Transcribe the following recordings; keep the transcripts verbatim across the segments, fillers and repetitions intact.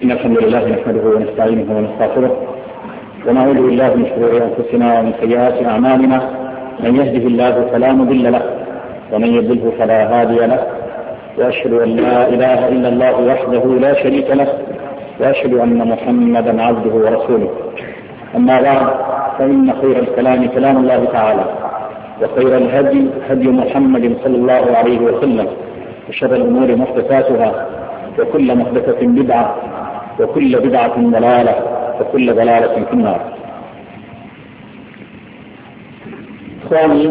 إن الحمد لله نحمده ونستعينه ونستغفره ونعوذ بالله من شرور أنفسنا ومن سيئات أعمالنا. من يهده الله فلا مضل له ومن يضلل فلا هادي له، وأشهد أن لا إله إلا الله وحده لا شريك له، وأشهد أن محمدا عبده ورسوله. أما بعد، فإن خير الكلام كلام الله تعالى، وخير الهدي هدي محمد صلى الله عليه وسلم، وشر الأمور محدثاتها، وكل محدثة بدعة، وكل بدعة ضلالة، وكل ضلالة في النار. إخواني،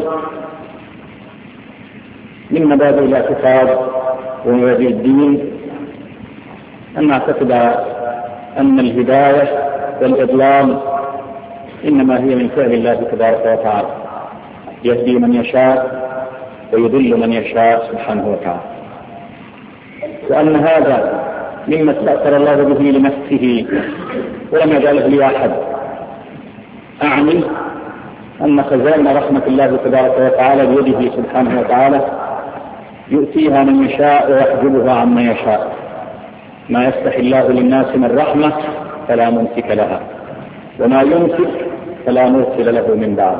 من مبادئ الاعتقاد ومبادئ الدين أن نعتقد أن الهداية والإضلال إنما هي من فعل الله تبارك وتعالى، يهدي من يشاء ويضل من يشاء سبحانه وتعالى، وأن هذا مما استأثر الله به لنفسه ولم يجعله لأحد. أعني أن خزائن رحمة الله تبارك وتعالى بيده سبحانه وتعالى، يؤتيها من يشاء ويحجبها عمن يشاء. ما يفتح الله للناس من رحمة فلا ممسك لها، وما يمسك فلا مرسل له من بعده.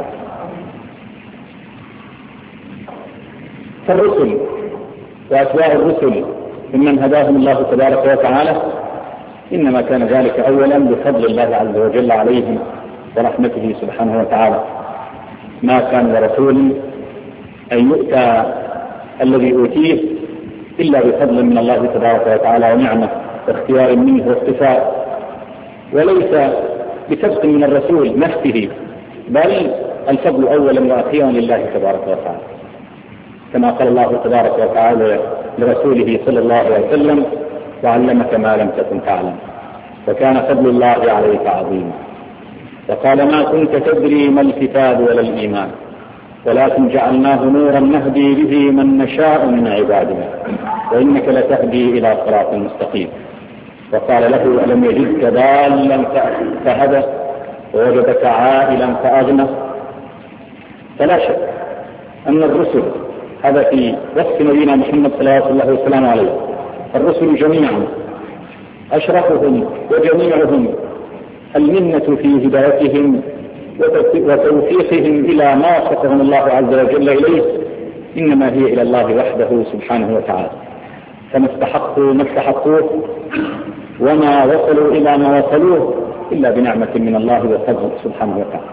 فالرسل وأتباع الرسل ممن هداهم الله تبارك وتعالى، إنما كان ذلك أولا بفضل الله عز وجل عليهم ورحمته سبحانه وتعالى. ما كان لرسول أن يؤتى الذي أوتيه إلا بفضل من الله تبارك وتعالى ونعمة واختيار منه واصطفاء، وليس بسبق من الرسول نفسه، بل الفضل أولا وأخيرا لله تبارك وتعالى، كما قال الله تبارك وتعالى لرسوله صلى الله عليه وسلم: وعلمك ما لم تكن تعلم وكان فضل الله عليك عظيما. وقال: ما كنت تدري ما الكتاب ولا الإيمان ولكن جعلناه نورا نهدي به من نشاء من عبادنا وإنك لتهدي إلى صراط مستقيم. وقال له: ألم يجدك ضالا فهدى ووجدك عائلا فأغنى. فلا شك أن الرسل، هذا في وصف نبينا محمد صلى الله عليه وسلم عليه، الرسل جميعا أشرفهم وجميعهم المنة في هدايتهم وتوفيقهم إلى ما وفقهم الله عز وجل إليه إنما هي إلى الله وحده سبحانه وتعالى. فما استحقوا ما استحقوه وما وصلوا إلى ما وصلوه إلا بنعمة من الله وفضله سبحانه وتعالى.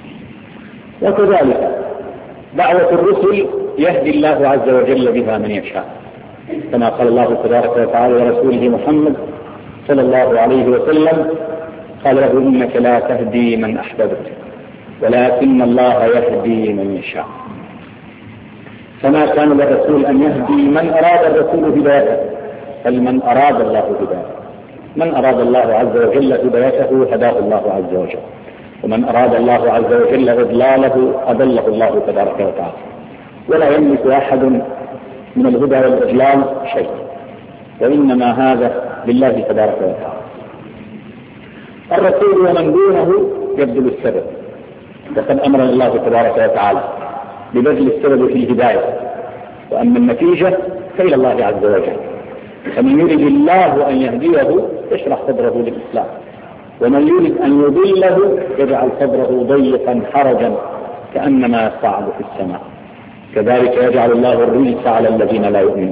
وكذلك دعوة الرسل يهدي الله عز وجل بها من يشاء، كما قال الله تبارك وتعالى ورسوله محمد صلى الله عليه وسلم: قال له: إنك لا تهدي من أحببت ولكن الله يهدي من يشاء. فما كان للرسول أن يهدي من أراد الرسول هدايته، بل من أراد الله هدايته. من أراد الله عز وجل هدايته هداه الله عز وجل، ومن أراد الله عز وجل إضلاله أضله الله تبارك وتعالى. ولا يملك أحد من الهدى والإضلال شيء، وإنما هذا لله تبارك وتعالى. الرسول ومن دونه يبذل السبب، وقد أمر الله تبارك وتعالى ببذل السبب في الهداية، وأما النتيجة فإلى الله عز وجل. فمن يريد الله أن يهديه يشرح صدره للإسلام، ومن يريد أن يضله يجعل صدره ضيقا حرجا كأنما يصعد في السماء. كذلك يجعل الله الرجس على الذين لا يؤمنون.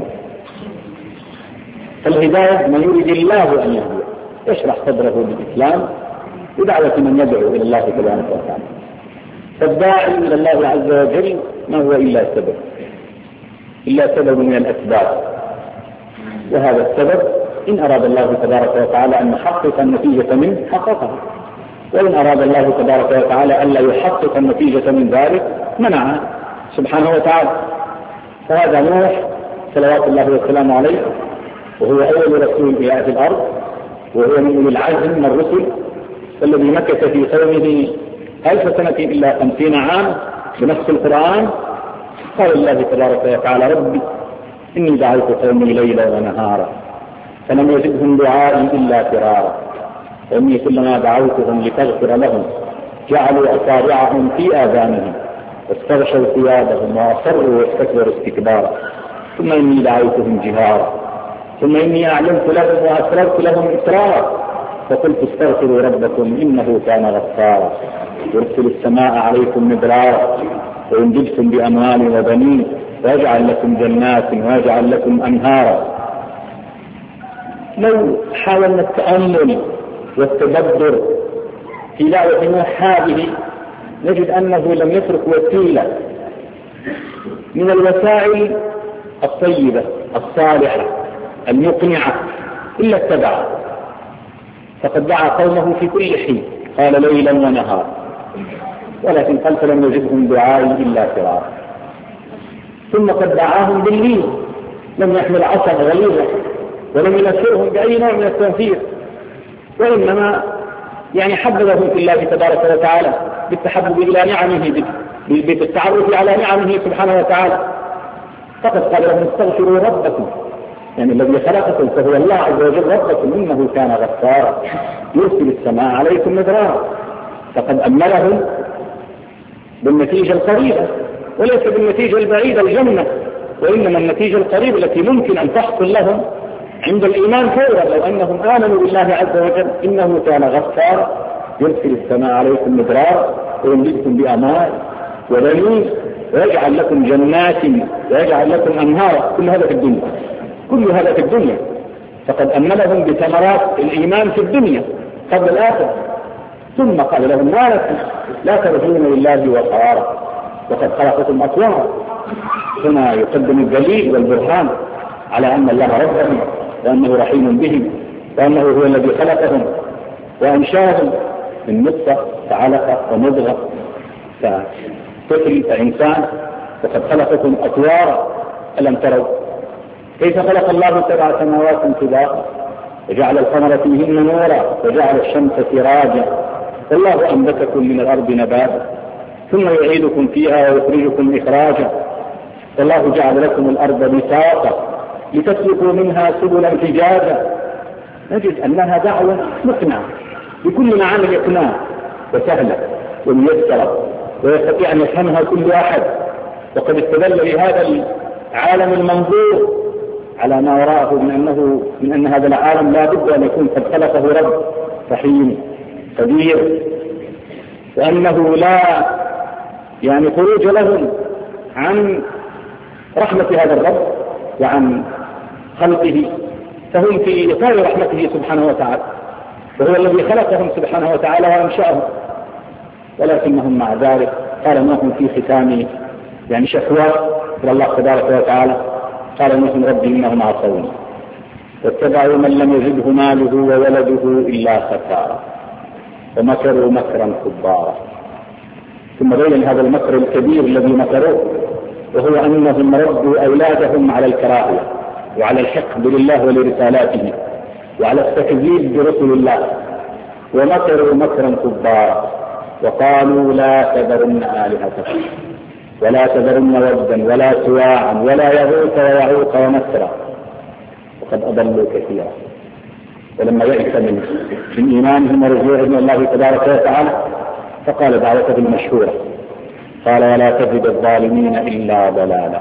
فالهداية من يريد الله أن يهديه يشرح صدره للإسلام بدعوة من يدعو إلى الله تبارك وتعالى. فالداعي إلى الله عز وجل ما هو إلا سبب، إلا سبب من الأسباب، وهذا السبب إن أراد الله تبارك وتعالى أن يحقق النتيجة منه حققها، وإن أراد الله تبارك وتعالى أن لا يحقق النتيجة من ذلك منعها سبحانه وتعالى. فهذا نوح صلوات الله وسلامه عليه، وهو أول رسول يأتي الأرض، وهو من أولي العزم من الرسل، الذي مكث في قومه ألف سنة إلا خمسين عام بنص القرآن. قال الله تبارك وتعالى: ربي إني دعوت قومي ليلا ونهارا فلم يزدهم دعائي إلا فرارا وإني كلما دعوتهم لتغفر لهم جعلوا أصابعهم في آذانهم واستغشوا ثيابهم وأصروا واستكبروا استكبارا ثم إني دعوتهم جهارا ثم إني أعلمت لهم وأسررت لهم إسرارا فقلت استغفروا ربكم إنه كان غفارا يرسل السماء عليكم مدرارا ويمددكم بأموال وبنين ويجعل لكم جنات ويجعل لكم أنهارا. لو حاولنا التأمل والتدبر في دعوة نوح هذه نجد أنه لم يترك وسيلة من الوسائل الطيبة الصالحة المقنعة إلا اتبعها، فقد دعا قومه في كل حين قال ليلا ونهارا، ولكن قال فلم يجدهم دعائي إلا فرارا. ثم قد دعاهم بالليل، لم يحمل عصا غليظة ولم ينفرهم بأي نوع من التنفير، وإنما يعني حببهم في الله تبارك وتعالى بالتحبب إلى نعمه، بالتعرف على نعمه سبحانه وتعالى. فقد قال لهم استغفروا ربكم، يعني الذي خلقكم فهو الله عز وجل ربكم إنه كان غفارا يرسل السماء عليكم مدرارا. فقد أملهم بالنتيجة القريبة وليس بالنتيجة البعيدة الجنة، وإنما النتيجة القريبة التي ممكن أن تحصل لهم عند الإيمان فورا لو أنهم آمنوا بالله عز وجل إنه كان غفارا يرسل السماء عليكم مدرارا ويمددكم بأموال وبنين ويجعل لكم جنات ويجعل لكم أنهارا. كل هذا في الدنيا، كل هذا في الدنيا. فقد أملهم بثمرات الإيمان في الدنيا قبل الآخرة. ثم قال لهم ما لكم لا ترجون لله وقرارا وقد خلقكم أطوارا. هنا يقدم الدليل والبرهان على أن الله ربهم وأنه رحيم بهم وأنه هو الذي خلقهم وأنشاهم من نطفة فعلقة ومضغة فطفل فإنسان، وقد خلقكم أطوارا. ألم تروا كيف خلق الله سبع سماوات طباقا وجعل القمر فيهن نورا وجعل الشمس سراجا والله أنبتكم من الأرض نباتا ثم يعيدكم فيها ويخرجكم إخراجا والله جعل لكم الأرض بساطا لتسلكوا منها سبلا فجاجا. نجد أنها دعوة مقنعة بكل معاني الإقناع وسهلة وميسرة ويستطيع أن يفهمها كل أحد. وقد استدل لهذا العالم المنظور على ما وراءه من أنه من أن هذا العالم لا بد أن يكون قد خلقه رب رحيم قدير، وأنه لا يعني خروج لهم عن رحمة هذا الرب وعن خلقه، فهم في إطار رحمته سبحانه وتعالى، وهو الذي خلقهم سبحانه وتعالى وأنشأهم. ولكنهم مع ذلك قال نوح في ختامه يعني شكوى إلى الله تبارك وتعالى قال نوح ربي إنهم عصوني واتبعوا من لم يزده ماله وولده إلا خسارا ومكروا مكرا كبارا. ثم بين هذا المكر الكبير الذي مكروه وهو أنهم ردوا أولادهم على الكراهية وعلى الحقد لله ولرسالاته وعلى التكذيب برسل الله، ومكروا مكرا كبارا وقالوا لا تذرن آلهتكم ولا تذرن ودا ولا سواعا ولا يغوث ويعوق ونسرا وقد أضلوا كثيرا. ولما يئس من من إيمانهم ورجوعهم إلى الله تبارك وتعالى فقال دعوته المشهورة قال ولا تزد الظالمين إلا ضلالا.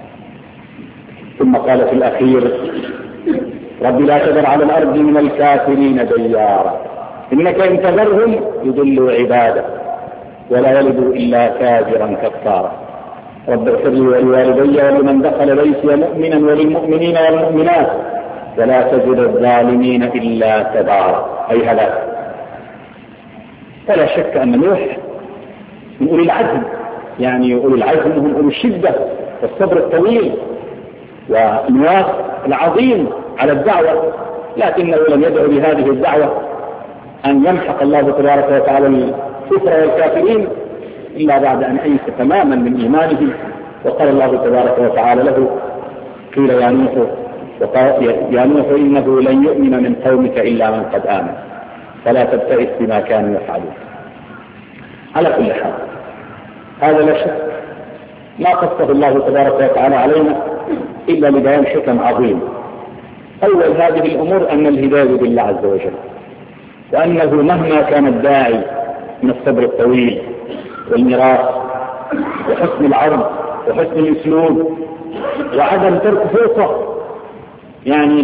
ثم قال في الأخير رب لا تذر على الأرض من الكافرين ديارا إنك إن تذرهم يضلوا عبادك ولا يلدوا إلا كافرا كفارا رب اغفر لي ولوالدي ولمن دخل بيتي مؤمنا وللمؤمنين والمؤمنات ولا تزد الظالمين إلا تبارا أي هلاك. فلا شك أن نوح من أولي العزم، يعني أولي العزم هم أولي الشدة والصبر الطويل والنواق العظيم على الدعوة، لكنه لم يدعو بهذه الدعوة أن يمحق الله تبارك وتعالى الكفر والكافرين إلا بعد أن أيس تماما من إيمانه. وقال الله تبارك وتعالى له قيل يا نوح يا نوح إنه لن يؤمن من قومك إلا من قد آمن فلا تبتئس بما كانوا يفعلون. على كل حال هذا لا شك ما قصه الله تبارك وتعالى علينا إلا لبيان حكم عظيم. أول هذه الأمور أن الهداية بالله عز وجل، وأنه مهما كان الداعي من الصبر الطويل والميراث وحسن العرض وحسن الأسلوب وعدم ترك فرصة يعني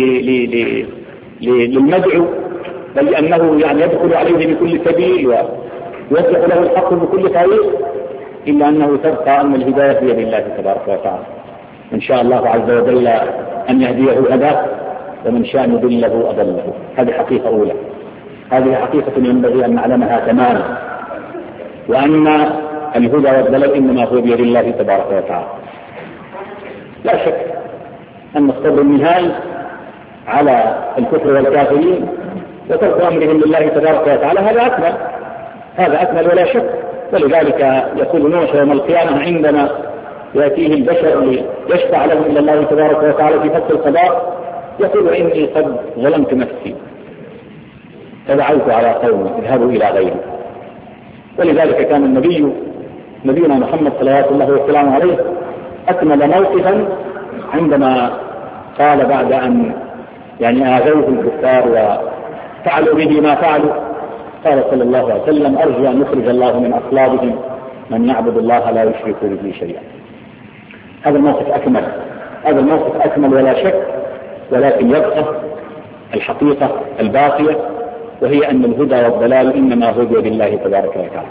للمدعو، بل لأنه يعني يدخل عليه بكل سبيل ويوضح له الحق بكل طريق، إلا أنه تبقى أن الهداية بيد الله تبارك وتعالى. إن شاء الله عز وجل أن يهديه هداه، ومن شاء يضله أضله. هذه حقيقة أولى، هذه حقيقة ينبغي أن نعلمها تماما، وأن الهدى والضلال إنما هو بيد الله تبارك وتعالى. لا شك أن الصبر النهائي على الكفر والكافرين وترك أمرهم لله تبارك وتعالى هذا أكمل، هذا أكمل ولا شك. ولذلك يقول نوح يوم القيامة عندما يأتيه البشر ليشفع لهم إلى الله تبارك وتعالى في فصل القضاء، يقول إني قد ظلمت نفسي فدعوت على قومي اذهبوا إلى غيري. ولذلك كان النبي نبينا محمد صلى الله عليه وسلم عليه أكمل موقفا عندما قال بعد أن يعني آذوه الكفار وفعلوا به ما فعلوا، قال صلى الله عليه وسلم أرجو أن يخرج الله من أصلابهم من يعبد الله لا يشرك به شيئا. هذا الموقف أكمل، هذا الموقف أكمل ولا شك، ولكن يبقى الحقيقة الباقية، وهي أن الهدى والضلال إنما هو بيد الله تبارك وتعالى.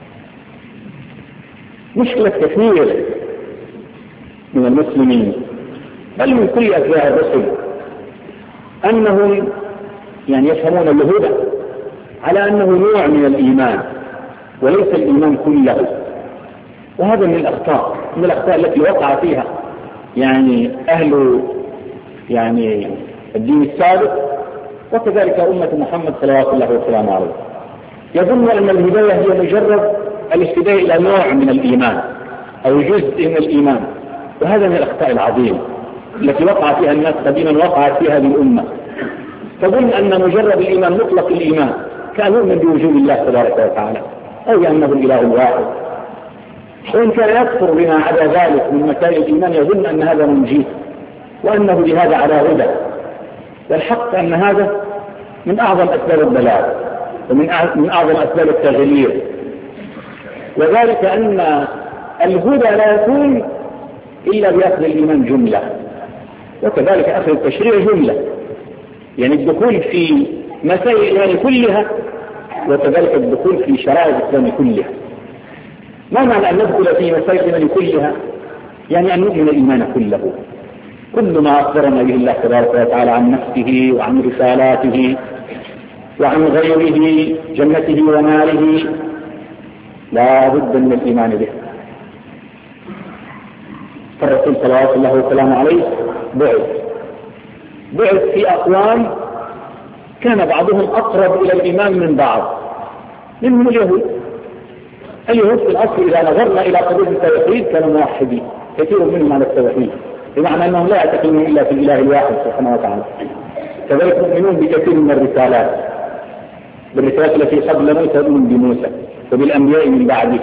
مشكلة كثير من المسلمين بل من كل أتباع الرسل أنهم يعني يفهمون الهدى على أنه نوع من الإيمان وليس الإيمان كله، وهذا من الأخطاء من الأخطاء التي وقع فيها يعني أهل يعني الدين السابق، وكذلك أمة محمد صلى الله عليه وسلم. يظن أن الهداية هي مجرد الاهتداء إلى نوع من الإيمان أو جزء من الإيمان، وهذا من الأخطاء العظيمة التي وقع فيها الناس قديما وقعت فيها بالأمة. تظن أن مجرد الإيمان مطلق الإيمان كان يؤمن بوجود الله تبارك وتعالى أو أنه الإله الواحد، وإن كان يكفر بما عدا ذلك من مسائل الإيمان يظن أن هذا منجيه وأنه بهذا على هدى. والحق أن هذا من أعظم أسباب الضلال ومن من أعظم أسباب التغيير، وذلك أن الهدى لا يكون إلا بأخذ الإيمان جملة، وكذلك أخذ التشريع جملة، يعني الدخول في مسائل الإيمان كلها، وكذلك الدخول في شرائع الإسلام كلها. ما معنى أن ندخل في مسائل الإيمان كلها؟ يعني أن نؤمن الإيمان كله، كل ما أخبرنا به الله تبارك وتعالى عن نفسه وعن رسالاته وعن غيره جنته وناره لا بد من الإيمان به. فالرسول صلى الله عليه وسلم عليه بعث بعث في أقوام كان بعضهم أقرب إلى الإيمان من بعض، منهم اليهود. اليهود في الأصل إذا نظرنا إلى قضية التوحيد كانوا موحدين، كثير منهم على التوحيد، بمعنى أنهم لا يعتقدون إلا في الإله الواحد سبحانه وتعالى. كذلك يؤمنون بكثير من الرسالات، بالرسالات التي قبل موسى يؤمنون بموسى وبالأنبياء من بعده،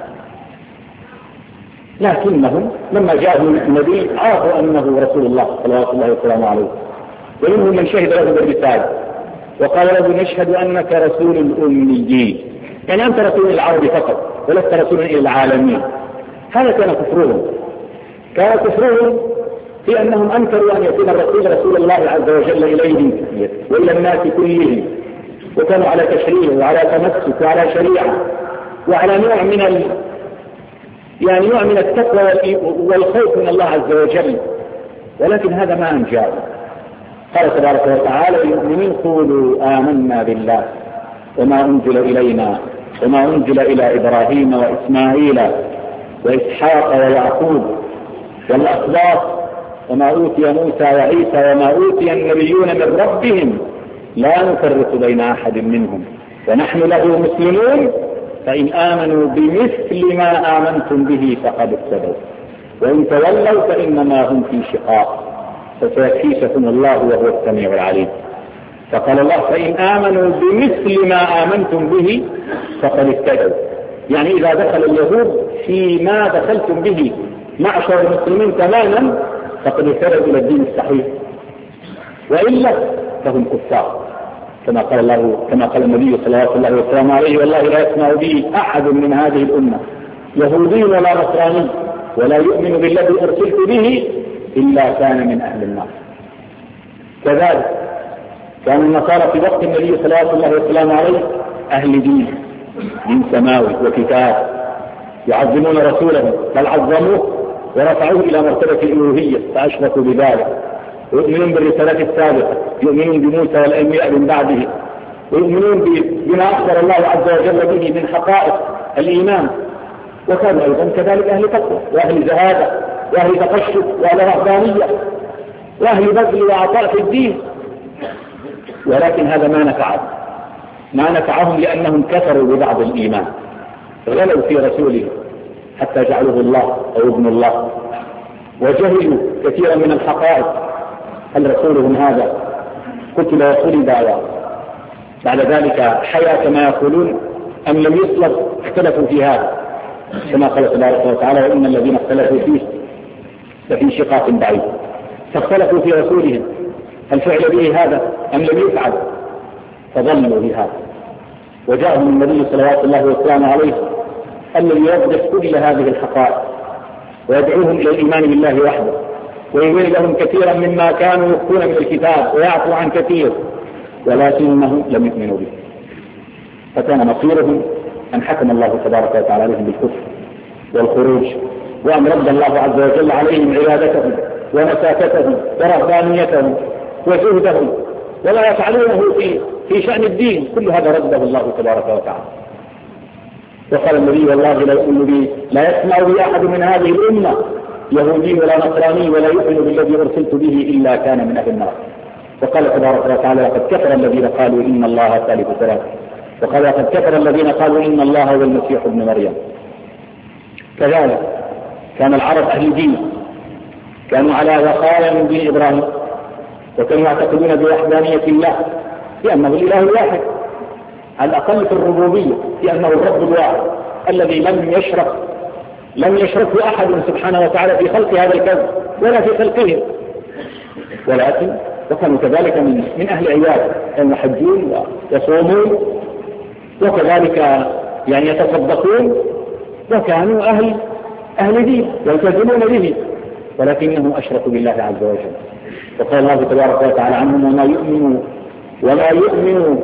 لكنهم لما جاءهم النبي عرفوا أنه رسول الله صلى الله عليه وسلم، ومنهم من شهد له بالرسالة وقال له نشهد أنك رسول الأميين، يعني أنت رسول العرب فقط ولست رسولا إلى العالمين. هذا كان كفرهم، كان كفرهم في أنهم أنكروا أن يكون الرسول رسول الله عز وجل إليهم وإلى الناس كلهم، وكانوا على تشريع وعلى تمسك وعلى شريعة وعلى نوع من ال... يعني نوع من التقوى والخوف من الله عز وجل، ولكن هذا ما أنجاه. قال تبارك وتعالى للمؤمنين قولوا آمنا بالله وما أنزل إلينا وما أنزل إلى إبراهيم وإسماعيل وإسحاق ويعقوب والأسباط وما أوتي موسى وعيسى وما أوتي النبيون من ربهم لا نفرق بين أحد منهم ونحن له مسلمون فإن آمنوا بمثل ما آمنتم به فقد اهتدوا وإن تولوا فإنما هم في شقاق فسيكفيكم الله وهو السميع العليم. فقال الله فإن آمنوا بمثل ما آمنتم به فقد اهتدوا، يعني إذا دخل اليهود فيما دخلتم به معشر المسلمين تماما فقد اهتدوا إلى الدين الصحيح، وإلا فهم كفار كما قال الله كما قال النبي صلى الله عليه وسلم عليه والله لا يسمع بي أحد من هذه الأمة يهودي ولا نصراني ولا يؤمن بالذي أرسلت به إلا كان من أهل النار. كذلك كان النصارى في وقت النبي صلى الله عليه وسلم عليه أهل دين دين سماوي وكتاب، يعظمون رسوله بل عظموه ورفعوه إلى مرتبة الألوهية فأشركوا بذلك، ويؤمنون بالرسالات السابقة، يؤمنون بموسى والأنبياء من بعده، ويؤمنون بما أخبر الله عز وجل به من حقائق الإيمان. وكانوا أيضا كذلك أهل تقوى وأهل زهادة وأهل تقشف وأهل رهبانية وأهل بذل وعطاء في الدين، ولكن هذا ما نفعهم ما نفعهم لأنهم كفروا ببعض الإيمان، غلوا في رسوله حتى جعلوه الله أو ابن الله، وجهلوا كثيرا من الحقائق. هل رسولهم هذا قتل وصلب بعد ذلك حيا كما يقولون أم لم يصلب؟ اختلفوا في هذا كما قال تبارك وتعالى وإن الذين اختلفوا فيه لفي شقاق بعيد. فاختلفوا في رسولهم هل فعل به هذا أم لم يفعل، فظلوا بهذا. وجاءهم النبي صلوات الله وسلامه عليه الذي يوضح كل هذه الحقائق ويدعوهم إلى الإيمان بالله وحده، ويبين لهم كثيرا مما كانوا يخفون من الكتاب ويعفو عن كثير، ولكنهم لم يؤمنوا به. فكان مصيرهم أن حكم الله تبارك وتعالى عليهم بالكفر والخروج، وأن رد الله عز وجل عليهم عبادتهم ومساكتهم ورهبانيتهم وزهدهم ولا يفعلونه في في شأن الدين، كل هذا رده الله تبارك وتعالى. وقال النبي والله لا يؤمن بي لا يسمع بي أحد من هذه الأمة يهودي ولا نصراني ولا يؤمن بالذي أرسلت به إلا كان من أهل النار. وقال تبارك وتعالى لقد كفر الذين قالوا إن الله ثالث ثلاثة، وقال لقد كفر الذين قالوا إن الله هو المسيح ابن مريم. كذلك كان العرب أهل دين، كانوا على وقايا من دين إبراهيم، وكانوا يعتقدون بوحدانية الله لأنه الإله الواحد على الأقل في الربوبية، لأنه الرب الواحد الذي لم يشرك لم يشركه أحد سبحانه وتعالى في خلق هذا الكون ولا في خلقه. ولكن وكانوا كذلك من, من أهل عبادة، كانوا يحجون ويصومون وكذلك يعني يتصدقون، وكانوا أهل أهل دين يلتزمون به، ولكنهم أشركوا بالله عز وجل. وقال الله تبارك وتعالى عنهم وما يؤمنوا وما يؤمنوا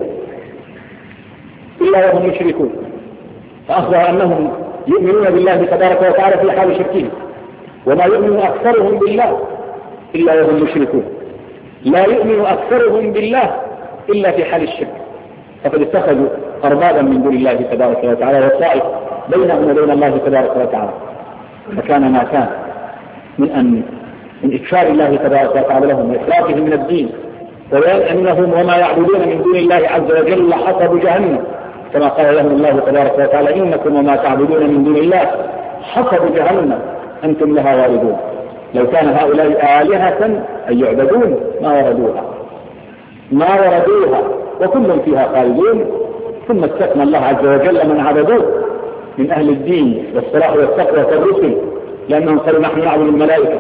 إلا وهم يشركون، فأخبر أنهم يؤمنون بالله تبارك وتعالى في حال شركهم، وما يؤمن أكثرهم بالله إلا وهم مشركون، لا يؤمن أكثرهم بالله إلا في حال الشرك، فقد اتخذوا أربابا من دون الله تبارك وتعالى وصائف بينهم وبين الله تبارك وتعالى. فكان ما كان من أن من إكفار الله تبارك وتعالى لهم وإخلاصهم من الدين، وبيان أنهم وما يعبدون من دون الله عز وجل حطب جهنم، كما قال لهم الله تبارك وتعالى إنكم وما تعبدون من دون الله حطب جهنم أنتم لها واردون. لو كان هؤلاء آلهة أن يعبدون ما وردوها ما وردوها وكل فيها خالدون. ثم استثنى الله عز وجل من عبدوه من أهل الدين والصلاح والتقوى كالرسل، لأنهم قالوا نحن نعبد الملائكة،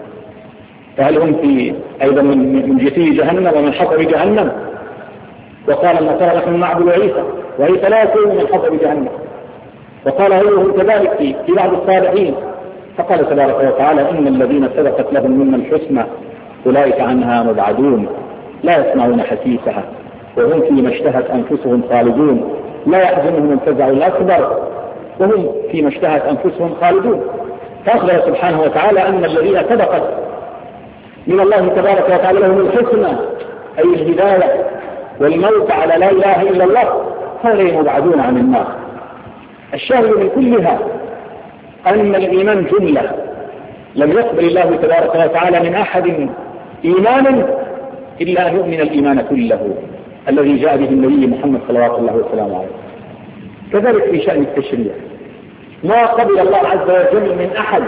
فهل هم في أيضا من جثي جهنم ومن حطب جهنم؟ وقال النصارى نحن نعبد عيسى، وعيسى لا يكون من حطب جهنم. وقال هو كذلك في, في بعض الصالحين، فقال تبارك وتعالى إن الذين سبقت لهم منا الحسنى أولئك عنها مبعدون لا يسمعون حسيسها وهم فيما اشتهت أنفسهم خالدون لا يحزنهم الفزع الأكبر وهم فيما اشتهت أنفسهم خالدون. فأخبر سبحانه وتعالى أن الذين سبقت من الله تبارك وتعالى لهم الحسنى أي الهداية والموت على لا إله إلا الله هؤلاء مبعدون عن النار. الشاهد من كلها أن الإيمان جملة، لم يقبل الله تبارك وتعالى من أحد إيمانا إلا أن يؤمن الإيمان كله الذي جاء به النبي محمد صلوات الله وسلامه عليه. كذلك في شأن التشريع ما قبل الله عز وجل من أحد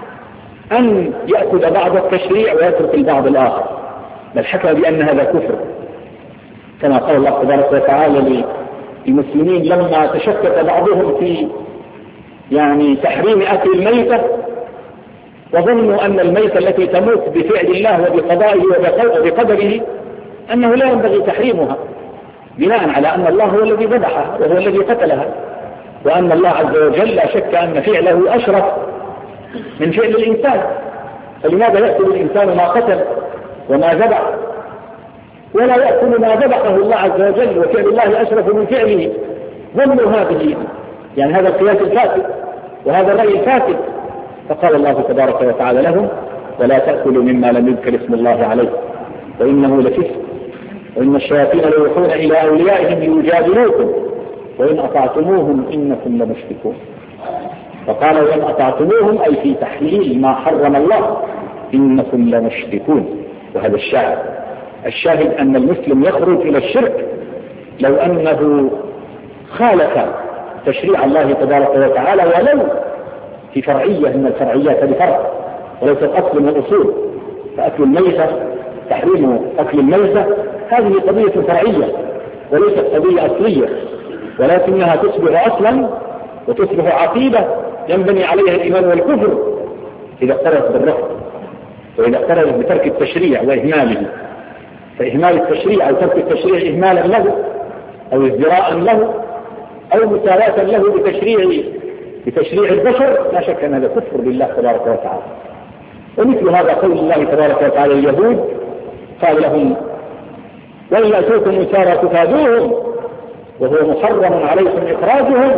أن يأخذ بعض التشريع ويترك البعض الآخر، بل حكى بأن هذا كفر، كما قال الله تبارك وتعالى للمسلمين لما تشكك بعضهم في يعني تحريم أكل الميتة، وظنوا أن الميتة التي تموت بفعل الله وبقضائه وبقدره أنه لا ينبغي تحريمها، بناء على أن الله هو الذي ذبحها وهو الذي قتلها، وأن الله عز وجل لا شك أن فعله أشرف من فعل الإنسان، فلماذا يأكل الإنسان ما قتل وما ذبح؟ ولا يأكل ما ذبحه الله عز وجل وفعل الله أشرف من فعله. ظنوا هذه يعني هذا القياس الفاسد وهذا الرأي الفاسد. فقال الله تبارك وتعالى لهم: ولا تأكلوا مما لم يذكر اسم الله عليه وإنه لفسق وإن الشياطين ليوحون إلى أوليائهم ليجادلوكم وإن أطعتموهم إنكم لمشركون. فقال: وإن أطعتموهم أي في تحليل ما حرم الله إنكم لمشركون. وهذا الشاهد الشاهد أن المسلم يخرج إلى الشرك لو أنه خالف تشريع الله تبارك وتعالى ولو في فرعية من الفرعيات بفرع وليس أصل من الأصول. فأكل الميتة تحريم أكل الميتة هذه قضية فرعية وليست قضية أصلية، ولكنها تصبح أصلا وتصبح عقيدة ينبني عليها الإيمان والكفر إذا اقترنت بالرفض وإذا اقترنت بترك التشريع وإهماله. فإهمال التشريع أو ترك التشريع إهمالا له أو ازدراء له أو مساواة له بتشريع بتشريع البشر لا شك أن هذا كفر بالله تبارك وتعالى. ومثل هذا قول الله تبارك وتعالى اليهود قال لهم: وإن يأتوكم أسارى تفادوهم وهو محرم عليكم إخراجهم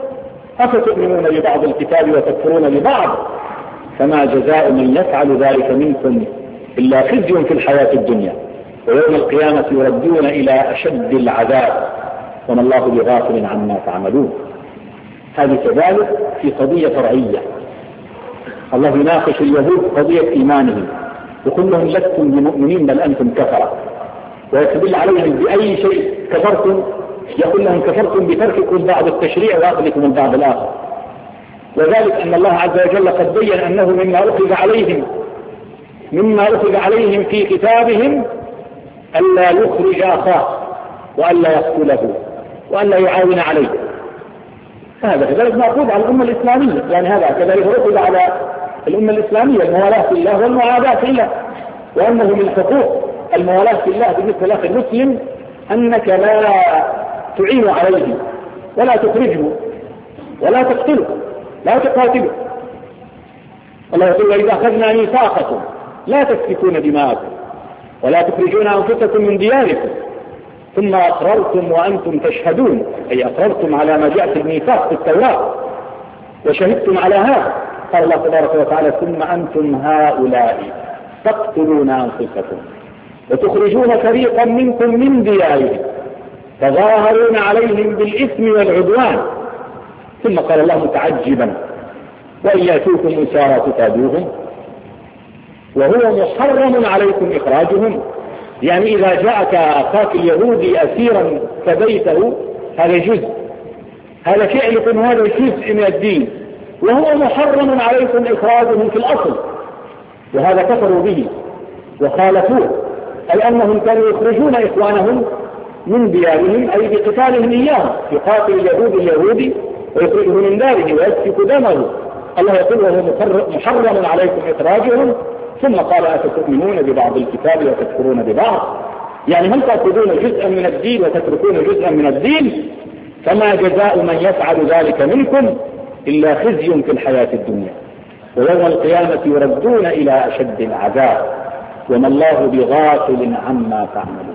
أفتؤمنون ببعض الكتاب وتكفرون ببعض فما جزاء من يفعل ذلك منكم إلا خزي في الحياة الدنيا ويوم القيامة يردون إلى أشد العذاب وما الله بغافل عما تعملون. هذه كذلك في قضية فرعية. الله يناقش اليهود قضية إيمانهم يقول لهم: لستم بمؤمنين بل أنتم كفرة، ويستدل عليهم بأي شيء كفرتم يقول لهم: كفرتم بترككم بعض التشريع وأخذكم البعض الآخر. وذلك أن الله عز وجل قد بين أنه مما أخذ عليهم مما أخذ عليهم في كتابهم ألا يخرج أخاه وألا يقتله وألا يعاون عليه. هذا كذلك مأخوذ على الأمة الإسلامية، يعني هذا كذلك أخذ على الأمة الإسلامية الموالاة في الله والمعاداة في الله، وأنه من حقوق الموالاة في الله بالنسبة لأخي المسلم أنك لا تعين عليه ولا تخرجه ولا تقتله لا تقاتله. الله يقول: وإذا أخذنا ميثاقكم لا تسفكون دماءكم ولا تخرجون أنفسكم من دياركم ثم أقررتم وأنتم تشهدون، أي أقررتم على ما جاء في الميثاق في التوراة وشهدتم على هذا. قال الله تبارك وتعالى: ثم أنتم هؤلاء تقتلون أنفسكم وتخرجون فريقا منكم من ديارهم تظاهرون عليهم بالإثم والعدوان. ثم قال الله متعجبا: وإن يأتوكم أسارى تفادوهم وهو محرم عليكم إخراجهم. يعني إذا جاءك أخاك اليهودي أسيرا فبيته هذا جزء هذا فعلكم هذا جزء من الدين وهو محرم عليكم إخراجهم في الأصل. وهذا كفروا به وخالفوه، أي أنهم كانوا يخرجون إخوانهم من ديارهم أي بقتالهم إياهم، يقاتل اليهود اليهودي ويخرجه من داره ويسفك دمه. الله يقول: وهو محرم عليكم إخراجهم. ثم قال: أفتؤمنون ببعض الكتاب وتكفرون ببعض. يعني هل تأخذون جزءا من الدين وتتركون جزءا من الدين؟ فما جزاء من يفعل ذلك منكم إلا خزي في الحياة الدنيا ويوم القيامة يردون إلى أشد العذاب وما الله بغافل عما تعملون.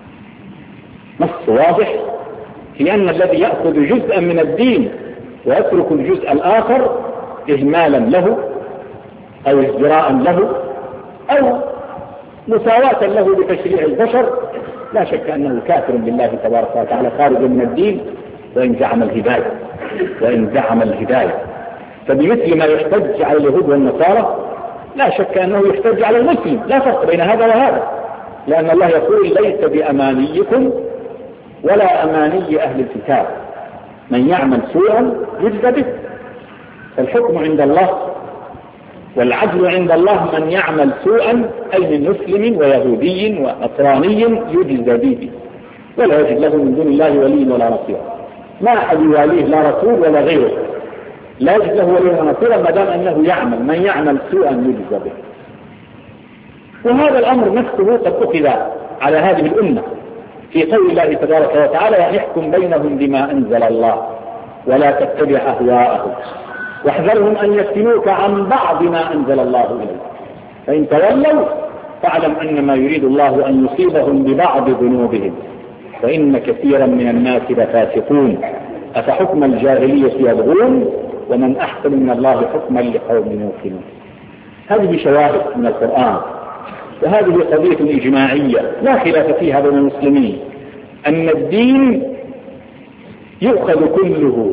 نص واضح في أن الذي يأخذ جزءا من الدين ويترك الجزء الآخر إهمالا له أو ازدراء له أو مساواة له بتشريع البشر لا شك أنه كافر بالله تبارك وتعالى خارج من الدين وإن زعم الهداية وإن زعم الهداية. فبمثل ما يحتج على اليهود والنصارى لا شك أنه يحتج على المسلم، لا فرق بين هذا وهذا، لأن الله يقول: ليس بأمانيكم ولا أماني أهل الكتاب من يعمل سوءا يجزى به. فالحكم عند الله والعدل عند الله من يعمل سوءا أي من مسلم ويهودي ونصراني يجزى به ولا يجد له من دون الله ولي ولا نصير. ما أحد يواليه لا رسول ولا غيره، لا يجد له ولي ولا نصير ما دام أنه يعمل من يعمل سوءا يجزى به. وهذا الأمر نفسه قد أخذ على هذه الأمة في قول الله تبارك وتعالى: يحكم بينهم بما أنزل الله ولا تتبع أهواءهم واحذرهم أن يفتنوك عن بعض ما أنزل الله إليك فإن تولوا فاعلم أن ما يريد الله أن يصيبهم ببعض ذنوبهم وإن كثيرا من الناس لفاسقون أفحكم الجاهلية يبغون ومن أحسن من الله حكما لقوم يوقنون. هذه شواهد من القرآن، وهذه قضية إجماعية لا خلاف فيها بين المسلمين، أن الدين يؤخذ كله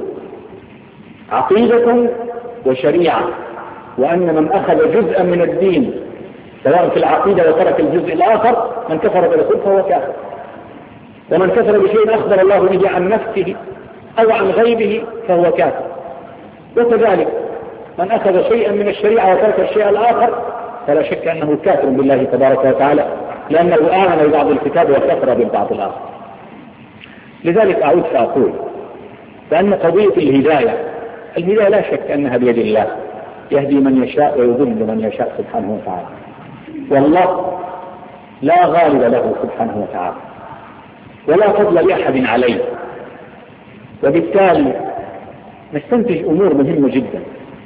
عقيدة وشريعة، وأن من أخذ جزءا من الدين سواء في العقيدة وترك الجزء الآخر من كفر بالرسول فهو كافر، ومن كفر بشيء أخبر الله به عن نفسه أو عن غيبه فهو كافر. وكذلك من أخذ شيئا من الشريعة وترك الشيء الآخر فلا شك أنه كافر بالله تبارك وتعالى، لأنه آمن ببعض الكتاب وكفر بالبعض الآخر. لذلك أعود فأقول فأن قضية الهداية الهداية لا شك أنها بيد الله، يهدي من يشاء ويضل من يشاء سبحانه وتعالى، والله لا غالب له سبحانه وتعالى ولا فضل لأحد عليه. وبالتالي نستنتج أمور مهمة جدا،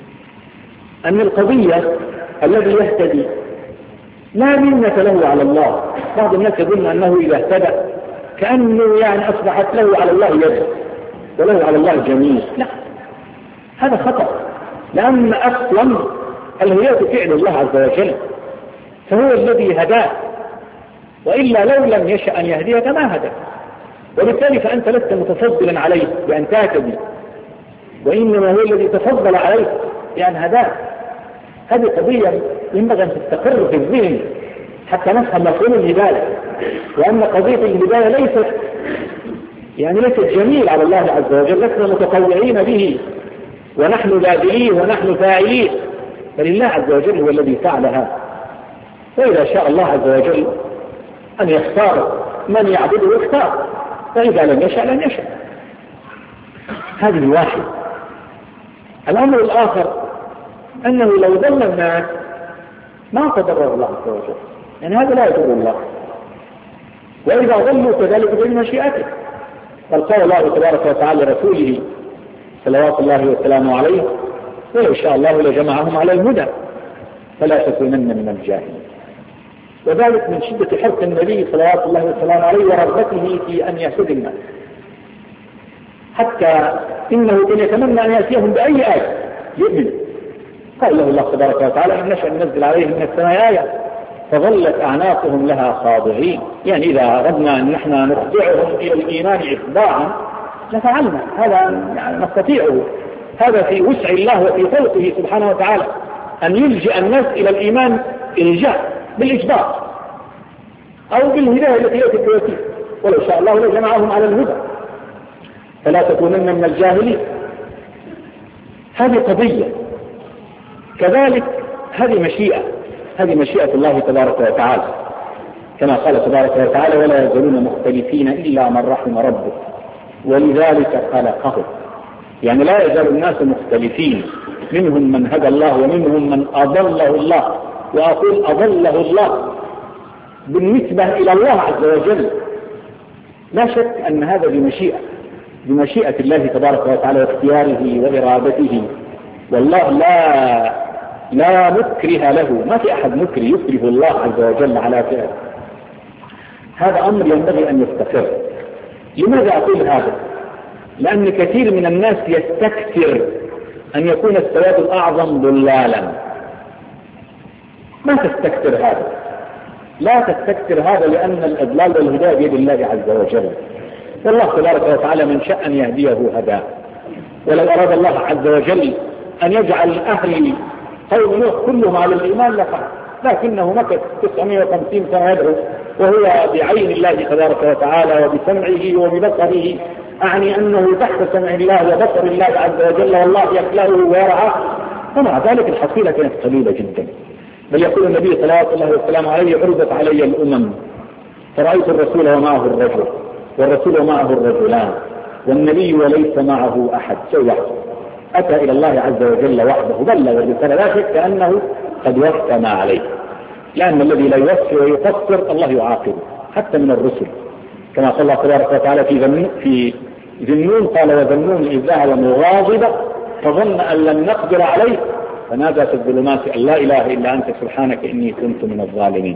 أن القضية الذي يهتدي لا منة له على الله. بعض الناس يظن أنه إذا اهتدى كأنه يعني أصبحت له على الله يد وله على الله جميل. لا، هذا خطأ، لأن أصلا الهداية فعل الله عز وجل، فهو الذي هداه، وإلا لو لم يشأ أن يهديك ما هدى. وبالتالي فأنت لست متفضلا عليه بأن تهتدي، وإنما هو الذي تفضل عليك بأن هداك. هذه قضية ينبغي أن تستقر في الذهن حتى نفهم مفهوم الهداية، وأن قضية الهداية ليست يعني ليست جميل على الله عز وجل، لسنا متطوعين به ونحن باذليه ونحن فاعليه، فلله عز وجل هو الذي فعل هذا. وإذا شاء الله عز وجل أن يختار من يعبده يختار، فإذا لم يشاء لم يشاء. هذه واحد. الأمر الآخر أنه لو ضل الناس ما تضرر الله عز وجل، يعني هذا لا يضر الله، وإذا ضلوا كذلك بمشيئته. بل قال الله تبارك وتعالى لرسوله صلوات الله وسلامه عليه: ولو شاء الله لجمعهم على الهدى فلا تكونن من الجاهلين. وذلك من شدة حرص النبي صلوات الله وسلامه عليه ورغبته في أن يهتدي الناس، حتى إنه كان يتمنى أن يأتيهم بأي آية يؤمن. قال له الله تبارك وتعالى: إن نشأ ننزل عليهم من السماء آية فظلت أعناقهم لها خاضعين. يعني إذا أردنا أن نحن نخضعهم إلى الإيمان إخضاعا لفعلنا هذا، يعني نستطيعه. هذا في وسع الله وفي فوقه سبحانه وتعالى أن يلجأ الناس إلى الإيمان إلجاء بالإجبار أو بالهداية التي يأتي التوفيق. ولو شاء الله لجمعهم على الهدى فلا تكونن من الجاهلين. هذه قضية. كذلك هذه مشيئة، هذه مشيئة الله تبارك وتعالى، كما قال تبارك وتعالى: ولا يزالون مختلفين إلا من رحم ربك ولذلك خلقهم. يعني لا يزال الناس مختلفين، منهم من هدى الله ومنهم من أضله الله. وأقول أضله الله بالنسبة إلى الله عز وجل، لا شك أن هذا بمشيئة بمشيئة الله تبارك وتعالى واختياره وإرادته، والله لا لا مكره له، ما في أحد مكره يكره الله عز وجل على فعله. هذا أمر ينبغي أن يستقر. لماذا أقول هذا؟ لأن كثير من الناس يستكثر أن يكون السواد الأعظم ضلالا. ما تستكثر هذا، لا تستكثر هذا، لأن الإضلال والهداية بيد الله عز وجل، والله تبارك وتعالى من شاء أن يهديه هداه. ولو أراد الله عز وجل أن يجعل أهل قوم نوح كلهم على الإيمان لفعل، لكنه مكث تسعمائة وخمسين سنة يدعو وهو بعين الله تبارك وتعالى وبسمعه وببصره، أعني أنه تحت سمع الله وبصر الله عز وجل، والله يخلقه ويرعاه، ومع ذلك الحصيلة كانت قليلة جدا. بل يقول النبي صلى الله عليه وسلم عليه: عرضت علي الأمم فرأيت الرسول ومعه الرجل والرسول ومعه الرجلان والنبي وليس معه أحد، شيء واحد أتى إلى الله عز وجل وحده بلغ الرسالة. لا شك أنه قد وفى ما عليه، لأن الذي لا يوفي ويقصر الله يعاقبه حتى من الرسل، كما قال الله تبارك وتعالى في في ذنون: قال وذنون إذ ذهب مغاضبا فظن أن لم نقدر عليه فنادى في الظلمات أن لا إله إلا أنت سبحانك إني كنت من الظالمين.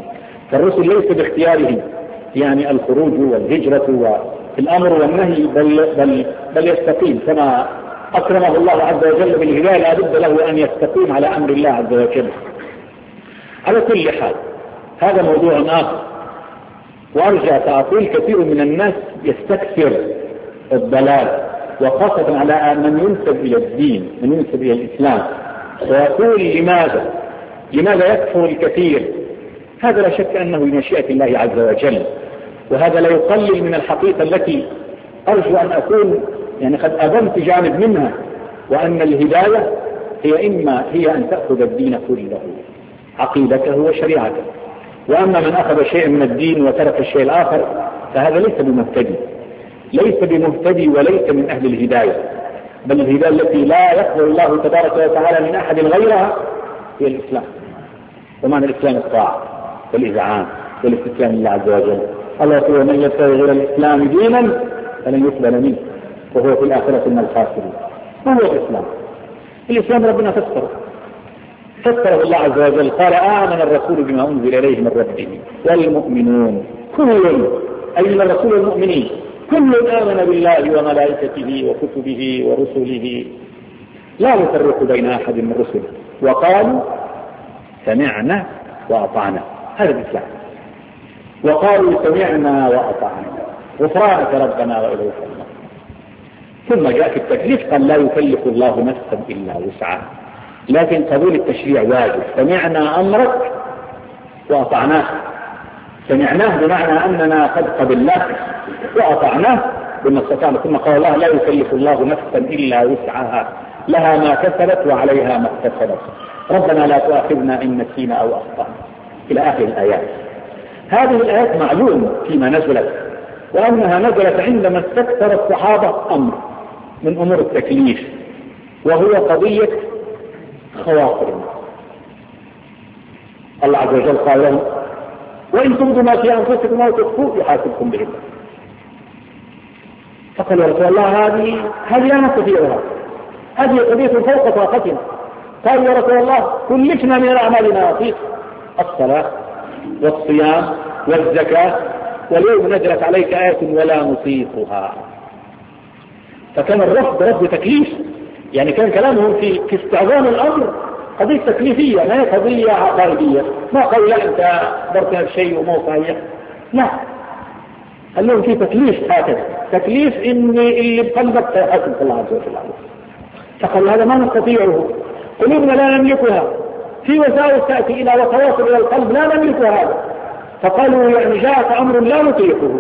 فالرسل ليس باختيارهم يعني الخروج والهجرة والأمر والنهي، بل, بل, بل يستقيم كما أكرمه الله عز وجل بالهداية لا بد له أن يستقيم على أمر الله عز وجل. على كل حال هذا موضوع آخر، وأرجع فأقول كثير من الناس يستكثر الضلال، وخاصة على من ينسب إلى الدين، من ينسب إلى الإسلام، ويقول لماذا لماذا يكفر الكثير. هذا لا شك أنه بمشيئة الله عز وجل، وهذا لا يقلل من الحقيقة التي أرجو أن أكون يعني قد أبنت جانب منها، وأن الهداية هي إما هي أن تأخذ الدين كله عقيدته وشريعته، وأما من أخذ شيء من الدين وترك الشيء الآخر فهذا ليس بمهتدي، ليس بمهتدي وليس من أهل الهداية، بل الهداية التي لا يقبل الله تبارك وتعالى من أحد غيرها هي الإسلام. ومعنى الإسلام الطاعة والإذعان والاستسلام لله عز وجل. الله يقول من يبتغي غير الإسلام دينا فلن يقبل منه وهو في الآخرة من الخاسرين. ما هو الإسلام؟ الإسلام ربنا فسره فسره الله عز وجل، قال آمن الرسول بما أنزل إليه من ربه والمؤمنون كل، أي من الرسول والمؤمنين كل آمن بالله وملائكته وكتبه ورسله لا نفرق بين أحد من رسله وقالوا سمعنا وأطعنا. هذا الإسلام. وقالوا سمعنا وأطعنا غفرانك ربنا وإليك المصير. ثم جاء في التكليف قال لا يكلف الله نفسا إلا وسعها، لكن قبول التشريع واجب. سمعنا أمرك وأطعناه، سمعناه بمعنى أننا قد قبلناه، وأطعناه بما استطعنا. ثم قال الله لا يكلف الله نفسا إلا وسعها لها ما كسبت وعليها ما اكتسبت ربنا لا تؤاخذنا إن نسينا أو أخطأنا إلى آخر الآيات. هذه الآيات معلوم فيما نزلت، وأنها نزلت عندما استكثر الصحابة أمر من أمور التكليف، وهو قضية خواطر. الله عز وجل قال لهم وإن تبدوا ما في أنفسكم أو تخفوه يحاسبكم به. فقال يا رسول الله هذه هذه لا نستطيعها، هذه قضية فوق طاقتنا. قال يا رسول الله كلفنا من الأعمال ما نطيق، الصلاة والصيام والزكاة، واليوم نزلت عليك آية ولا نطيقها. فكان الرفض رفض تكليف، يعني كان كلامهم في في استعظام الأمر قضية تكليفية، ما هي قضية عقائدية. ما قالوا لا أنت برت الشيء ومو صحيح، لا، قال لهم في تكليف هكذا، تكليف إن اللي بقلبك سيحاسب الله عز وجل عليه. فقالوا هذا ما نستطيعه، قلوبنا لا نملكها، في وسائل تأتي إلى وتواصل إلى القلب لا نملك هذا. فقالوا يعني جاءك أمر لا نطيقه.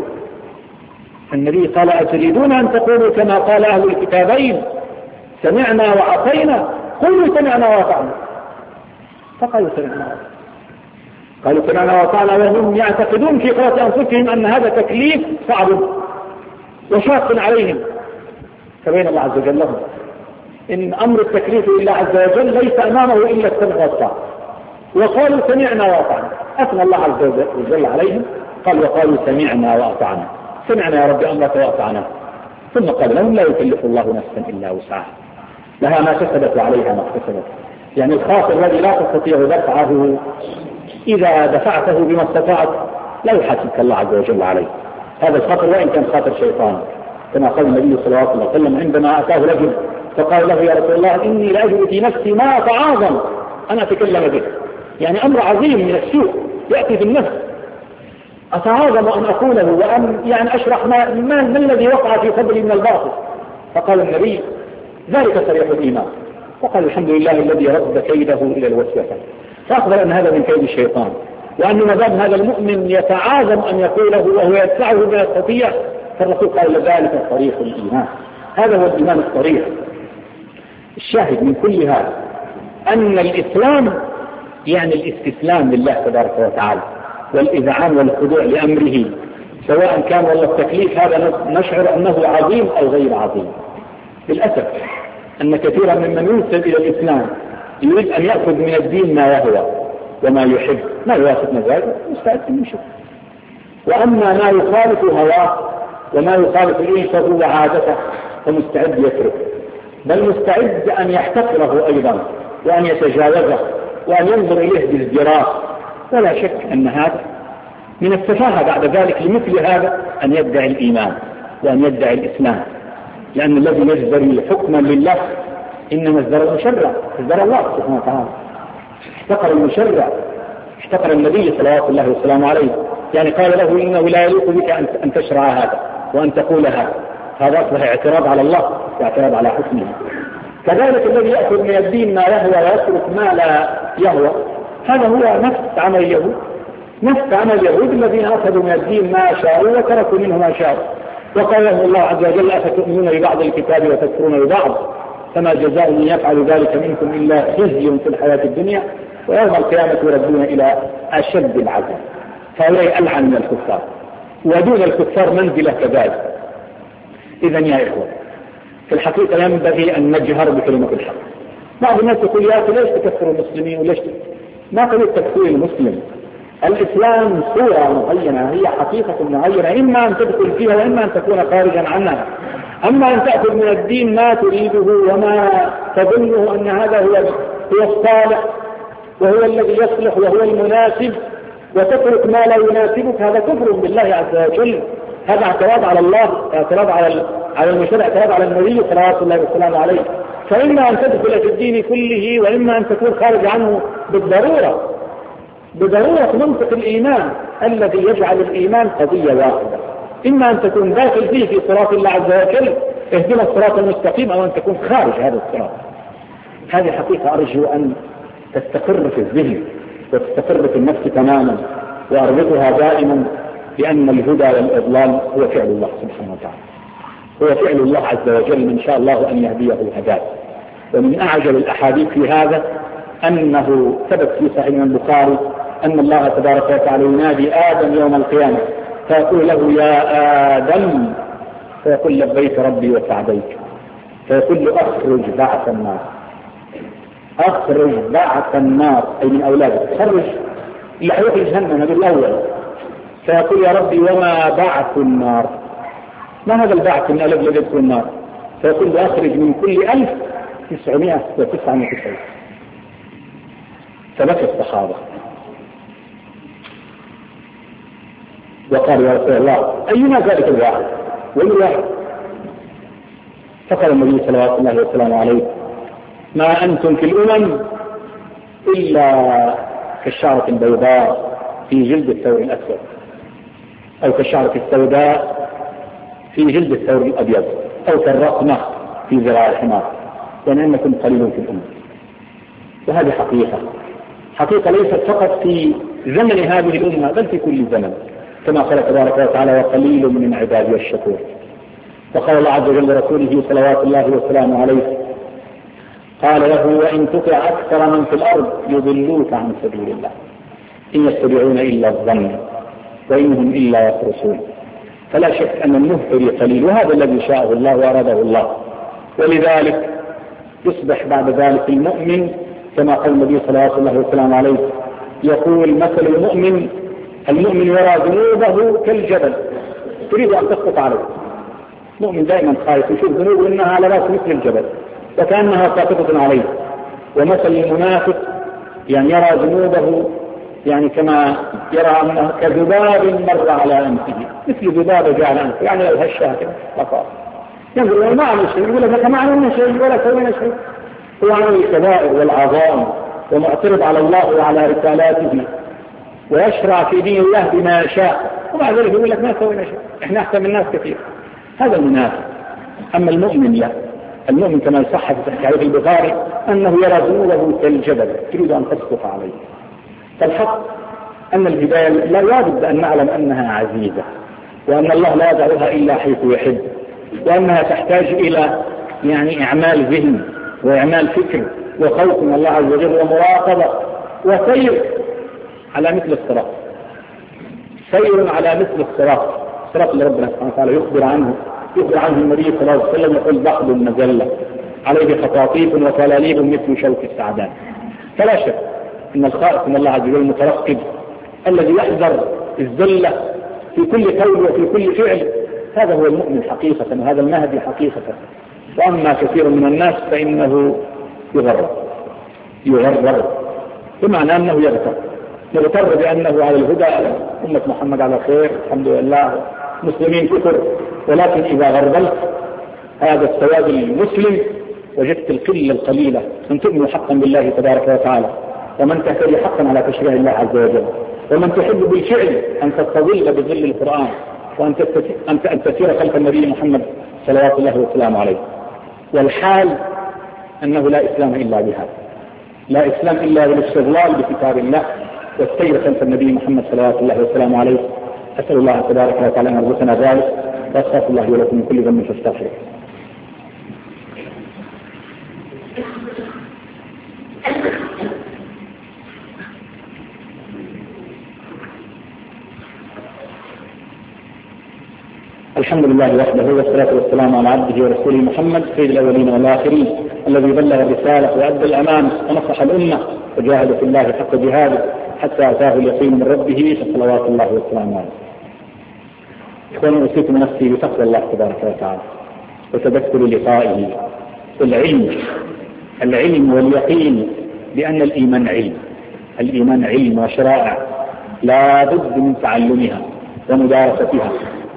النبي قال أتريدون أن تقولوا كما قال أهل الكتابين سمعنا وعصينا؟ قلوا سمعنا وأطعنا. فقالوا سمعنا وأطعنا، قالوا سمعنا وأطعنا وهم يعتقدون في قرة أنفسهم أن هذا تكليف صعب وشاق عليهم. فبين الله عز وجل لهم إن أمر التكليف لله عز وجل ليس أمامه إلا السمع والطاعة. وقالوا سمعنا وأطعنا، أثنى الله عز وجل عليهم، قال وقالوا سمعنا وأطعنا، سمعنا يا رب أمرك وأطعنا. ثم قال لهم لا يكلف الله نفسا إلا وسعها لها ما كسبت وعليها ما اكتسبت. يعني الخاطر الذي لا تستطيع دفعه إذا دفعته بما استطعت لا يحاسبك الله عز وجل عليه. هذا الخاطر وإن كان خاطر شيطان، كما قال النبي صلى الله عليه وسلم عندما أتاه رجل فقال له يا رسول الله إني لأجد في نفسي ما أتعاظم أن أتكلم به، يعني أمر عظيم من السوء يأتي في النفس، أتعاظم أن أقوله وأن يعني أشرح ما, ما, ما الذي وقع في صدري من الباطل. فقال النبي ذلك صريح الإيمان. وقال الحمد لله الذي رد كيده إلى الوسوسة. فأخبر أن هذا من كيد الشيطان، وأن ما دام هذا المؤمن يتعاظم أن يقوله وهو يدفعه بما يستطيع، فالرسول قال ذلك صريح الإيمان. هذا هو الإيمان الصريح. الشاهد من كل هذا أن الإسلام يعني الاستسلام لله تبارك وتعالى والإذعان والخضوع لأمره، سواء كان والله التكليف هذا نشعر أنه عظيم أو غير عظيم. للأسف أن كثيرا ممن ينسب إلى الإسلام يريد أن يأخذ من الدين ما يهوى وما يحب، ما يوافق مزاجه مستعد أن يشوف، وأما ما يخالف هواه وما يخالف إنسه وعادته فمستعد يترك، بل مستعد أن يحتقره أيضا وأن يتجاوزه وأن ينظر إليه بالجراح. ولا شك أن هذا من السفاهة بعد ذلك لمثل هذا أن يدعي الإيمان وأن يدعي الإسلام، لأن الذي يجزري حكما لله إنما ازدرى المشرع، ازدرى الله سبحانه وتعالى، احتقر المشرع، احتقر النبي صلى الله عليه وسلم عليه، يعني قال له إنه لا يليق بك أن تشرع هذا وأن تقول هذا. هذا أصبح اعتراض على الله واعتراض على حكمه. كذلك الذي يأخذ من الدين ما يهوى ويترك ما لا يهوى، هذا هو نفس عمل اليهود، نفس عمل اليهود الذين أخذوا من الدين ما شاءوا وتركوا منه ما شاءوا. وقال لهم الله عز وجل أفتؤمنون ببعض الكتاب وتكفرون ببعض فما جزاء من يفعل ذلك منكم إلا خزي في الحياة الدنيا ويوم القيامة يردون إلى أشد العذاب. فهؤلاء ألعن من الكفار، ودون الكفار منزلة كذلك. إذن يا إخوة، في الحقيقة ينبغي أن نجهر بكلمة الحق. بعض الناس يقول يا أخي ليش تكفر المسلمين وليش ما قلت تكفير المسلم؟ الإسلام صورة معينة، هي حقيقة معينة، إما أن تدخل فيها وإما أن تكون خارجا عنها. أما أن تأخذ من الدين ما تريده وما تظنه أن هذا هو هو الصالح وهو الذي يصلح وهو المناسب وتترك ما لا يناسبك، هذا كفر بالله عز وجل، هذا اعتراض على الله، اعتراض على على المشرع، اعتراض على النبي صلى الله عليه وسلم عليه. فإما أن تدخل في الدين كله وإما أن تكون خارج عنه بالضرورة، بضرورة منطق الإيمان الذي يجعل الإيمان قضية واحدة. إما أن تكون داخل فيه في صراط الله عز وجل اهدنا الصراط المستقيم، أو أن تكون خارج هذا الصراط. هذه حقيقة أرجو أن تستقر في الذهن وتستقر في النفس تماما، وأربطها دائما بأن الهدى والإضلال هو فعل الله سبحانه وتعالى، هو فعل الله عز وجل، من شاء الله أن يهديه هداه. ومن أعجب الأحاديث في هذا أنه ثبت في صحيح البخاري أن الله تبارك وتعالى ينادي آدم يوم القيامة فيقول له يا آدم، فيقول لبيك ربي وسعديك، فيقول له أخرج بعث النار، أخرج بعث النار أي من أولادك، خرج اللي حيخرج جهنم بالأول. فيقول يا ربي وما بعث النار، ما هذا البعث من الذي يدخل النار؟ فيقول له أخرج من كل ألف تسعمائة وتسعة وتسعين. فبكى الصحابة وقال يا رسول الله أينا ذلك الواحد والواحد؟ فقال النبي صلى الله عليه وسلم عليه ما أنتم في الأمم إلا كالشعرة البيضاء في جلد الثور الأسود، أو كالشعرة السوداء في جلد الثور الأبيض، أو كالرقمة في ذراع الحمار، يعني أنكم قليلون في الأمم. وهذه حقيقة، حقيقة ليست فقط في زمن هذه الأمة بل في كل زمن، كما قال تبارك وتعالى وقليل من عبادي الشكور. وقال الله عز وجل لرسوله صلوات الله وسلامه عليه قال له وإن تطع أكثر من في الأرض يضلوك عن سبيل الله إن يتبعون إلا الظن وإنهم إلا يخرصون. فلا شك أن المهتدي قليل، وهذا الذي شاءه الله وأراده الله. ولذلك يصبح بعد ذلك المؤمن كما قال النبي صلى الله عليه وسلم عليه يقول مثل المؤمن المؤمن يرى ذنوبه كالجبل تريد أن تسقط عليه. مؤمن دائما خايف يشوف ذنوبه إنها على رأس مثل الجبل وكأنها ساقطة عليه. ومثل المنافق يعني يرى ذنوبه يعني كما يرى أنها كذباب مر على أنفه، مثل ذباب جعل أنفه، يعني لو هشها كده فقط ينظر ما عمل شيء، يقول لك ما عملنا شيء ولا سوينا شيء، هو عمل الكبائر والعظائم ومعترض على الله وعلى رسالاته ويشرع في دين الله بما يشاء، ومع ذلك يقول لك ما سوينا شيء، احنا احسن من الناس كثير. هذا المنافق. أما المؤمن لا، المؤمن كما يصح في صحيح البخاري أنه يرى ذنوبه كالجبل تريد أن تسقط عليه. فالحق أن الهداية لا يجب أن نعلم أنها عزيزة، وأن الله لا يدعوها إلا حيث يحب، وأنها تحتاج إلى يعني إعمال ذهن وإعمال فكر وخوف من الله عز وجل ومراقبة وسير على مثل الصراط، سير على مثل الصراط، الصراط اللي ربنا سبحانه وتعالى يخبر عنه يخبر عنه النبي صلى الله عليه وسلم يقول بحر المزلة عليه خطاطيف وكلاليب مثل شوك السعدان. فلا شك إن الخائف من الله عز وجل المترقب الذي يحذر الذلة في كل قول وفي كل فعل، هذا هو المؤمن حقيقة، وهذا المهدي حقيقة. وأما كثير من الناس فإنه يغرر يغرر بمعنى أنه يغتر نغتر بأنه على الهدى، أمة محمد على خير الحمد لله، مسلمين كثر، ولكن إذا غربلت هذا السواد المسلم وجدت القلة القليلة من تؤمن حقا بالله تبارك وتعالى، ومن تهتدي حقا على تشريع الله عز وجل، ومن تحب بالفعل أن تستظل بظل القرآن وأن أن تسير خلف النبي محمد صلوات الله وسلامه عليه. والحال أنه لا إسلام إلا بهذا، لا إسلام إلا بالاستظلال بكتاب الله والسير خلف النبي محمد صلوات الله وسلامه عليه. أسأل الله تبارك وتعالى أن يرزقنا ذلك، وأستغفر الله ولكم من كل ذنب فاستغفروه. الحمد لله وحده، والصلاة والسلام على عبده ورسوله محمد سيد الأولين والآخرين، الذي بلغ الرسالة وأدى الأمانة ونصح الأمة وجاهد في الله حق جهاده حتى أتاه اليقين من ربه، فصلوات الله وسلامه عليه. إخواني، أوصيكم نفسي بتقوى الله تبارك وتعالى وتذكر لقائه، العلم العلم واليقين بأن الإيمان علم، الإيمان علم وشرائع لا بد من تعلمها ومدارستها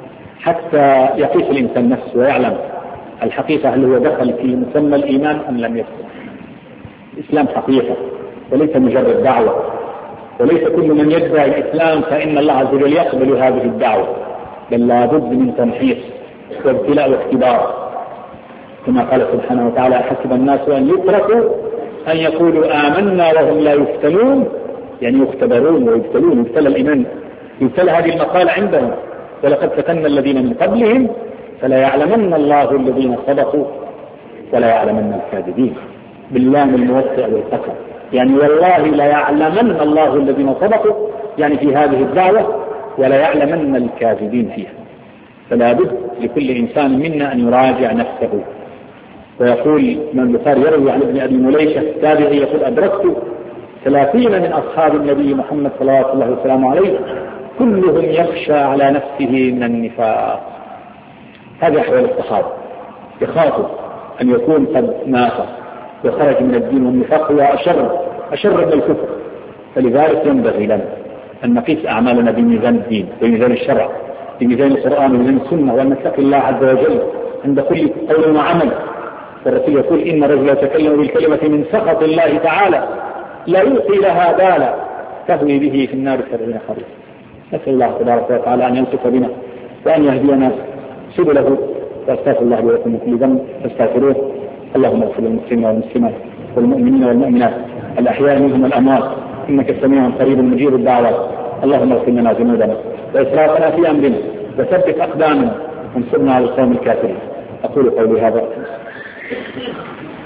حتى يقيس الإنسان نفسه ويعلم الحقيقة هل هو دخل في مسمى الإيمان أم لم يدخل. الإسلام حقيقة وليس مجرد دعوة، وليس كل من يدعي الإسلام فإن الله عز وجل يقبل هذه الدعوة، بل لا بد من تمحيص وابتلاء واختبار، كما قال سبحانه وتعالى: حسب الناس أن يتركوا أن يقولوا آمنا وهم لا يفتنون، يعني يختبرون ويبتلون، يبتلى الإيمان، يبتلى هذه المقالة عندهم. ولقد فتنا الذين من قبلهم فلا يعلمن الله الذين صدقوا ولا يعلمن الكاذبين، باللام الموسع والقسم، يعني والله لا يعلمن الله الذين صدقوا يعني في هذه الدعوة، ولا يعلمن الكاذبين فيها. فلا بد لكل إنسان منا أن يراجع نفسه. ويقول من البخاري يروي عن ابن أبي مليكة التابعي يقول: أدركت ثلاثين من أصحاب النبي محمد صلى الله عليه وسلم عليه كلهم يخشى على نفسه من النفاق. هذا أحوال الصحابة، يخافوا أن يكون قد نافق وخرج من الدين، والنفاق هو أشر أشر من الكفر. فلذلك ينبغي لنا أن نقيس أعمالنا بميزان الدين، بميزان الشرع، بميزان القرآن وميزان السنة، وأن نتقي الله عز وجل عند كل قول وعمل. والرسول يقول: إن الرجل يتكلم بالكلمة من سخط الله تعالى لا يلقي لها بالا تهوي به في النار سبعين خريفا. نسأل الله تبارك وتعالى أن يلطف بنا وأن يهدينا سبله، واستغفر الله ولكم من كل ذنب فاستغفروه. اللهم اغفر للمسلمين والمسلمات والمؤمنين والمؤمنات الأحياء منهم والأموات، إنك سميع قريب مجيب الدعوات. اللهم اغفر لنا ذنوبنا وإسرافنا في أمرنا وثبت أقدامنا وانصرنا على القوم الكافرين. أقول قولي هذا.